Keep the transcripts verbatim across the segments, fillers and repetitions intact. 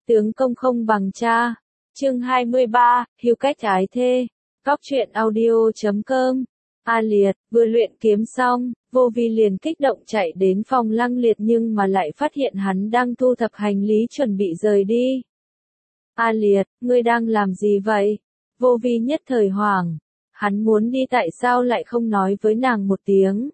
Tướng công không bằng cha. Chương hai mươi ba, hiếu cách ái thê. Góc truyện audio chấm com. A Liệt, vừa luyện kiếm xong, Vô Vi liền kích động chạy đến phòng Lăng Liệt nhưng mà lại phát hiện hắn đang thu thập hành lý chuẩn bị rời đi. A Liệt, ngươi đang làm gì vậy? Vô Vi nhất thời hoảng. Hắn muốn đi tại sao lại không nói với nàng một tiếng?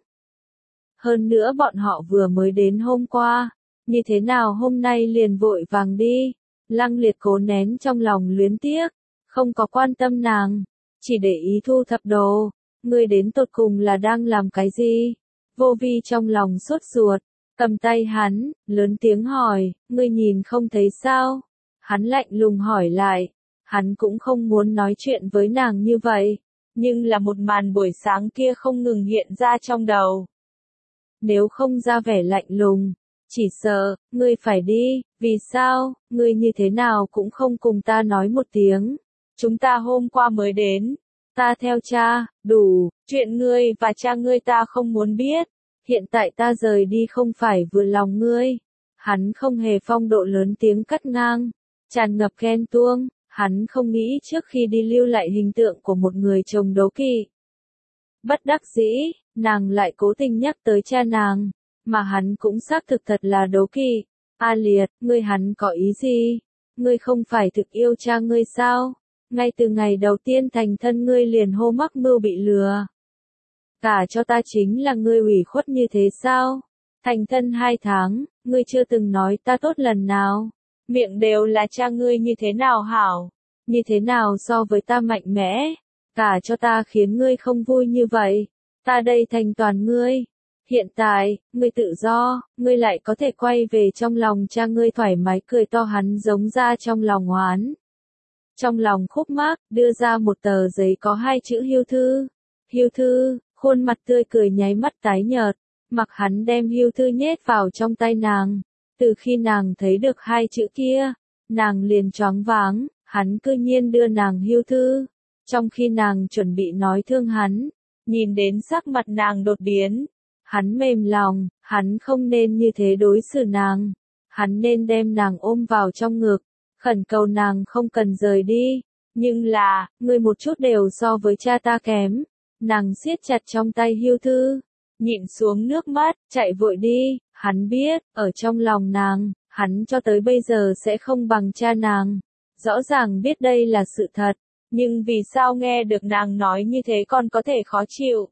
Hơn nữa bọn họ vừa mới đến hôm qua, như thế nào hôm nay liền vội vàng đi? Lăng Liệt cố nén trong lòng luyến tiếc, không có quan tâm nàng, chỉ để ý thu thập đồ. Ngươi đến tột cùng là đang làm cái gì? Vô Vi trong lòng sốt ruột, cầm tay hắn, lớn tiếng hỏi, ngươi nhìn không thấy sao? Hắn lạnh lùng hỏi lại, hắn cũng không muốn nói chuyện với nàng như vậy, nhưng là một màn buổi sáng kia không ngừng hiện ra trong đầu. Nếu không ra vẻ lạnh lùng, chỉ sợ, ngươi phải đi, vì sao, ngươi như thế nào cũng không cùng ta nói một tiếng. Chúng ta hôm qua mới đến, ta theo cha, đủ, chuyện ngươi và cha ngươi ta không muốn biết, hiện tại ta rời đi không phải vừa lòng ngươi. Hắn không hề phong độ lớn tiếng cắt ngang, tràn ngập ghen tuông, hắn không nghĩ trước khi đi lưu lại hình tượng của một người chồng đố kỵ. Bất đắc dĩ, nàng lại cố tình nhắc tới cha nàng, mà hắn cũng xác thực thật là đố kỵ. A Liệt, ngươi hắn có ý gì? Ngươi không phải thực yêu cha ngươi sao? Ngay từ ngày đầu tiên thành thân ngươi liền hô mắc mưu bị lừa. Cả cho ta chính là ngươi ủy khuất như thế sao? Thành thân hai tháng, ngươi chưa từng nói ta tốt lần nào. Miệng đều là cha ngươi như thế nào hảo? Như thế nào so với ta mạnh mẽ? Cả cho ta khiến ngươi không vui như vậy. Ta đây thành toàn ngươi. Hiện tại, ngươi tự do, ngươi lại có thể quay về trong lòng cha ngươi thoải mái cười to. Hắn giống ra trong lòng hoán. Trong lòng khúc mắc, đưa ra một tờ giấy có hai chữ Hiêu Thư. Hiêu Thư, khuôn mặt tươi cười nháy mắt tái nhợt, mặc hắn đem Hiêu Thư nhét vào trong tay nàng. Từ khi nàng thấy được hai chữ kia, nàng liền choáng váng, hắn cư nhiên đưa nàng Hiêu Thư. Trong khi nàng chuẩn bị nói thương hắn, nhìn đến sắc mặt nàng đột biến. Hắn mềm lòng, hắn không nên như thế đối xử nàng. Hắn nên đem nàng ôm vào trong ngực, khẩn cầu nàng không cần rời đi. Nhưng là, ngươi một chút đều so với cha ta kém. Nàng siết chặt trong tay Hiêu Thư, nhịn xuống nước mắt, chạy vội đi. Hắn biết, ở trong lòng nàng, hắn cho tới bây giờ sẽ không bằng cha nàng. Rõ ràng biết đây là sự thật, nhưng vì sao nghe được nàng nói như thế còn có thể khó chịu.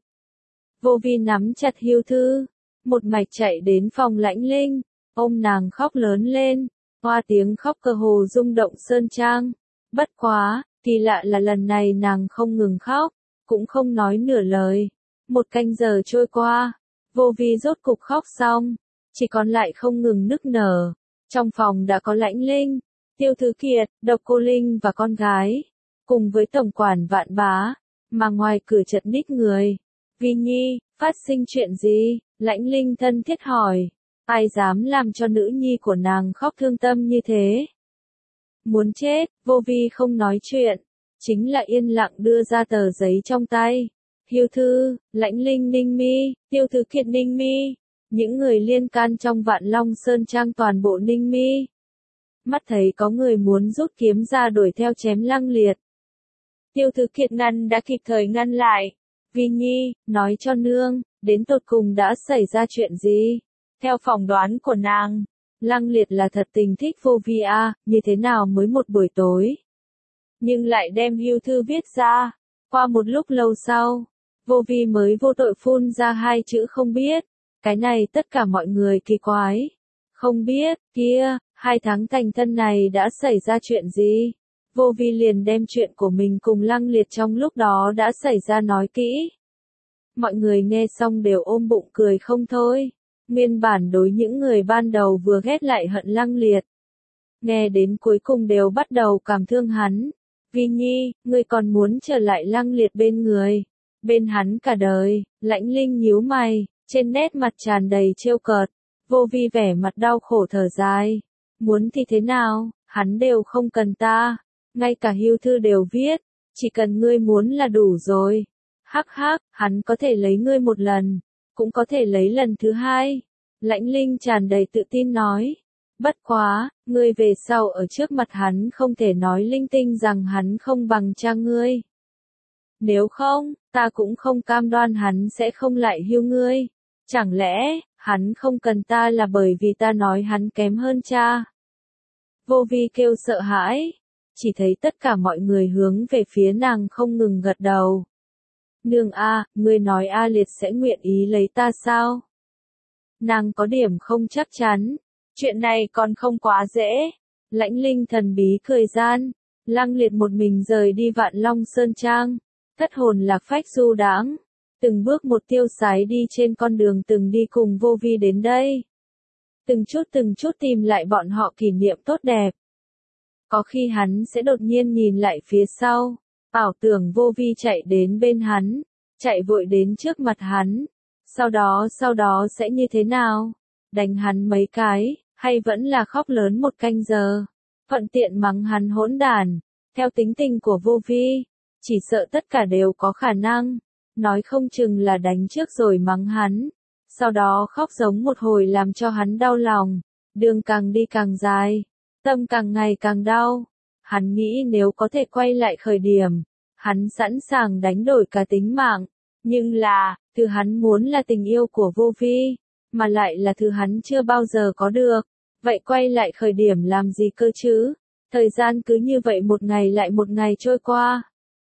Vô Vi nắm chặt Hiêu Thư, một mạch chạy đến phòng Lãnh Linh, ôm nàng khóc lớn lên, hoa tiếng khóc cơ hồ rung động sơn trang. Bất quá, kỳ lạ là lần này nàng không ngừng khóc, cũng không nói nửa lời. Một canh giờ trôi qua, Vô Vi rốt cục khóc xong, chỉ còn lại không ngừng nức nở. Trong phòng đã có Lãnh Linh, Tiêu Thứ Kiệt, Độc Cô Linh và con gái, cùng với tổng quản Vạn Bá, mà ngoài cửa chật ních người. Vi Nhi, phát sinh chuyện gì? Lãnh Linh thân thiết hỏi. Ai dám làm cho nữ nhi của nàng khóc thương tâm như thế? Muốn chết, Vô Vi không nói chuyện, chính là yên lặng đưa ra tờ giấy trong tay. Hiêu Thư, Lãnh Linh Ninh Mi, Tiêu Thứ Kiệt Ninh Mi, những người liên can trong Vạn Long Sơn Trang toàn bộ Ninh Mi. Mắt thấy có người muốn rút kiếm ra đuổi theo chém Lăng Liệt. Tiêu Thứ Kiệt ngăn đã kịp thời ngăn lại. Vi Nhi, nói cho nương, đến tột cùng đã xảy ra chuyện gì? Theo phỏng đoán của nàng, Lăng Liệt là thật tình thích Vô Vi a, như thế nào mới một buổi tối? Nhưng lại đem Hiêu Thư viết ra. Qua một lúc lâu sau, Vô Vi mới vô tội phun ra hai chữ không biết. Cái này tất cả mọi người kỳ quái. Không biết, kia, hai tháng thành thân này đã xảy ra chuyện gì? Vô Vi liền đem chuyện của mình cùng Lăng Liệt trong lúc đó đã xảy ra nói kỹ. Mọi người nghe xong đều ôm bụng cười không thôi. Nguyên bản đối những người ban đầu vừa ghét lại hận Lăng Liệt, nghe đến cuối cùng đều bắt đầu cảm thương hắn. Vi Nhi, ngươi còn muốn trở lại Lăng Liệt bên người, bên hắn cả đời. Lãnh Linh nhíu mày, trên nét mặt tràn đầy trêu cợt. Vô Vi vẻ mặt đau khổ thở dài. Muốn thì thế nào, hắn đều không cần ta. Ngay cả Hiêu Thư đều viết, chỉ cần ngươi muốn là đủ rồi. Hắc hắc, hắn có thể lấy ngươi một lần, cũng có thể lấy lần thứ hai. Lãnh Linh tràn đầy tự tin nói. Bất quá, ngươi về sau ở trước mặt hắn không thể nói linh tinh rằng hắn không bằng cha ngươi. Nếu không, ta cũng không cam đoan hắn sẽ không lại hiêu ngươi. Chẳng lẽ, hắn không cần ta là bởi vì ta nói hắn kém hơn cha? Vô vi kêu sợ hãi, chỉ thấy tất cả mọi người hướng về phía nàng không ngừng gật đầu. Nương a, ngươi nói A Liệt sẽ nguyện ý lấy ta sao? Nàng có điểm không chắc chắn, chuyện này còn không quá dễ. Lãnh Linh thần bí cười gian, Lăng Liệt một mình rời đi Vạn Long Sơn Trang, thất hồn lạc phách du đãng, từng bước một tiêu sái đi trên con đường từng đi cùng Vô Vi đến đây. Từng chút từng chút tìm lại bọn họ kỷ niệm tốt đẹp. Có khi hắn sẽ đột nhiên nhìn lại phía sau, ảo tưởng Vô Vi chạy đến bên hắn, chạy vội đến trước mặt hắn. Sau đó sau đó sẽ như thế nào? Đánh hắn mấy cái, hay vẫn là khóc lớn một canh giờ? Thuận tiện mắng hắn hỗn đản. Theo tính tình của Vô Vi, chỉ sợ tất cả đều có khả năng. Nói không chừng là đánh trước rồi mắng hắn. Sau đó khóc giống một hồi làm cho hắn đau lòng. Đường càng đi càng dài, tâm càng ngày càng đau. Hắn nghĩ nếu có thể quay lại khởi điểm, hắn sẵn sàng đánh đổi cả tính mạng. Nhưng là, thứ hắn muốn là tình yêu của Vô Vi, mà lại là thứ hắn chưa bao giờ có được. Vậy quay lại khởi điểm làm gì cơ chứ? Thời gian cứ như vậy một ngày lại một ngày trôi qua.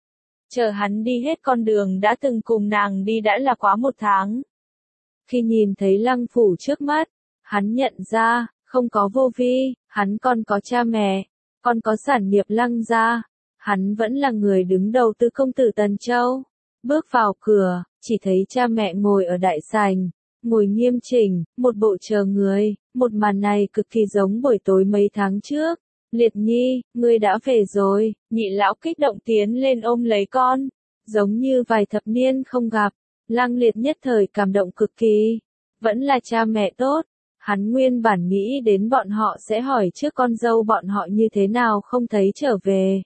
Chờ hắn đi hết con đường đã từng cùng nàng đi đã là quá một tháng. Khi nhìn thấy Lăng phủ trước mắt, hắn nhận ra, không có Vô Vi, hắn còn có cha mẹ, còn có sản nghiệp Lăng gia. Hắn vẫn là người đứng đầu Tứ công tử Tần Châu. Bước vào cửa, chỉ thấy cha mẹ ngồi ở đại sảnh, ngồi nghiêm chỉnh, một bộ chờ người. Một màn này cực kỳ giống buổi tối mấy tháng trước. Liệt Nhi, ngươi đã về rồi. Nhị lão kích động tiến lên ôm lấy con, giống như vài thập niên không gặp. Lăng Liệt nhất thời cảm động cực kỳ. Vẫn là cha mẹ tốt. Hắn nguyên bản nghĩ đến bọn họ sẽ hỏi trước con dâu bọn họ như thế nào không thấy trở về.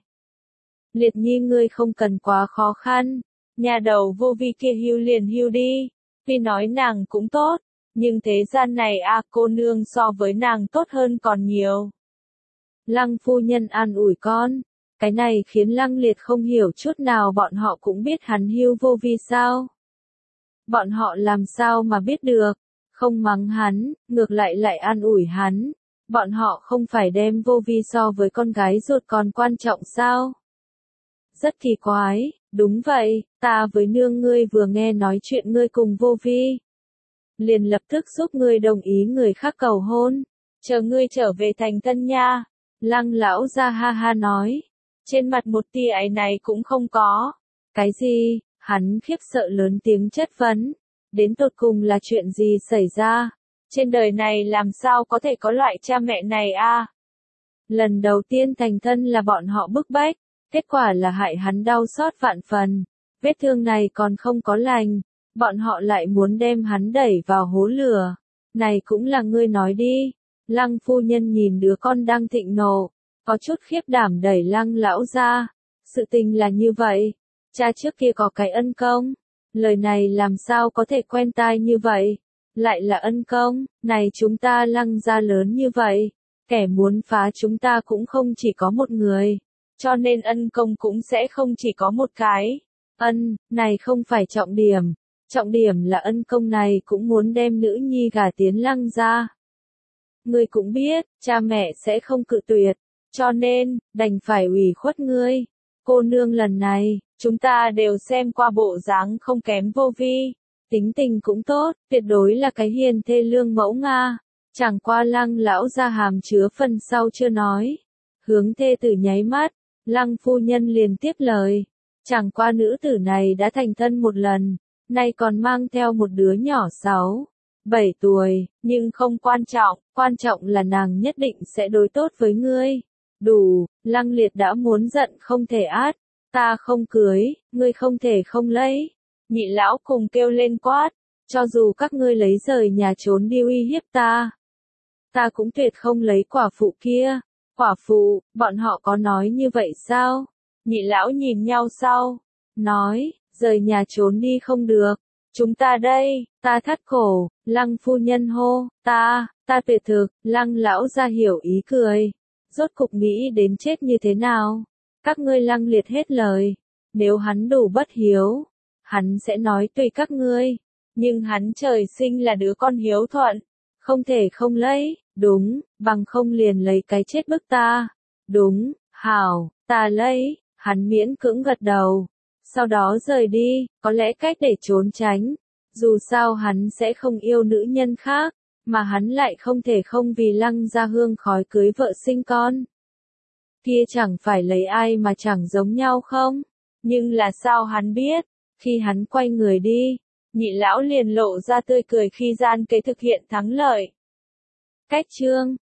Liệt Nhi ngươi không cần quá khó khăn. Nhà đầu Vô Vi kia hưu liền hưu đi. Tuy nói nàng cũng tốt, nhưng thế gian này a cô nương so với nàng tốt hơn còn nhiều. Lăng phu nhân an ủi con. Cái này khiến Lăng Liệt không hiểu chút nào bọn họ cũng biết hắn hưu Vô Vi sao. Bọn họ làm sao mà biết được, không mắng hắn, ngược lại lại an ủi hắn. Bọn họ không phải đem Vô Vi so với con gái ruột còn quan trọng sao? Rất kỳ quái, đúng vậy, ta với nương ngươi vừa nghe nói chuyện ngươi cùng Vô Vi. Liền lập tức giúp ngươi đồng ý người khác cầu hôn, chờ ngươi trở về thành thân nha. Lăng lão ra ha ha nói, trên mặt một tia áy này cũng không có. Cái gì? Hắn khiếp sợ lớn tiếng chất vấn. Đến tột cùng là chuyện gì xảy ra? Trên đời này làm sao có thể có loại cha mẹ này a? Lần đầu tiên thành thân là bọn họ bức bách, kết quả là hại hắn đau xót vạn phần. Vết thương này còn không có lành, bọn họ lại muốn đem hắn đẩy vào hố lửa. Này cũng là ngươi nói đi. Lăng phu nhân nhìn đứa con đang thịnh nộ, có chút khiếp đảm đẩy Lăng lão ra. Sự tình là như vậy, cha trước kia có cái ân công. Lời này làm sao có thể quen tai như vậy? Lại là ân công, này chúng ta Lăng gia lớn như vậy, kẻ muốn phá chúng ta cũng không chỉ có một người, cho nên ân công cũng sẽ không chỉ có một cái. Ân, này không phải trọng điểm, trọng điểm là ân công này cũng muốn đem nữ nhi gả tiến Lăng gia. Ngươi cũng biết, cha mẹ sẽ không cự tuyệt, cho nên, đành phải ủy khuất ngươi. Cô nương lần này, chúng ta đều xem qua bộ dáng không kém Vô Vi, tính tình cũng tốt, tuyệt đối là cái hiền thê lương mẫu Nga. Chẳng qua Lăng lão ra hàm chứa phần sau chưa nói. Hướng thê tử nháy mắt, Lăng phu nhân liền tiếp lời. Chẳng qua nữ tử này đã thành thân một lần, nay còn mang theo một đứa nhỏ sáu, bảy tuổi, nhưng không quan trọng, quan trọng là nàng nhất định sẽ đối tốt với ngươi. Đủ, Lăng Liệt đã muốn giận không thể át. Ta không cưới, ngươi không thể không lấy. Nhị lão cùng kêu lên quát, cho dù các ngươi lấy rời nhà trốn đi uy hiếp ta, ta cũng tuyệt không lấy quả phụ kia. Quả phụ, bọn họ có nói như vậy sao? Nhị lão nhìn nhau sau, nói, rời nhà trốn đi không được, Chúng ta đây, ta thắt cổ, Lăng phu nhân hô, ta, ta tuyệt thực, Lăng lão gia hiểu ý cười. Rốt cục nghĩ đến chết như thế nào? Các ngươi Lăng Liệt hết lời. Nếu hắn đủ bất hiếu, hắn sẽ nói tùy các ngươi. Nhưng hắn trời sinh là đứa con hiếu thuận. Không thể không lấy, đúng, bằng không liền lấy cái chết bức ta. Đúng, hảo, ta lấy, hắn miễn cưỡng gật đầu. Sau đó rời đi, có lẽ cách để trốn tránh. Dù sao hắn sẽ không yêu nữ nhân khác, mà hắn lại không thể không vì Lăng gia hương khói cưới vợ sinh con. Kia chẳng phải lấy ai mà chẳng giống nhau không? Nhưng là sao hắn biết? Khi hắn quay người đi, nhị lão liền lộ ra tươi cười khi gian kế thực hiện thắng lợi. Cách chương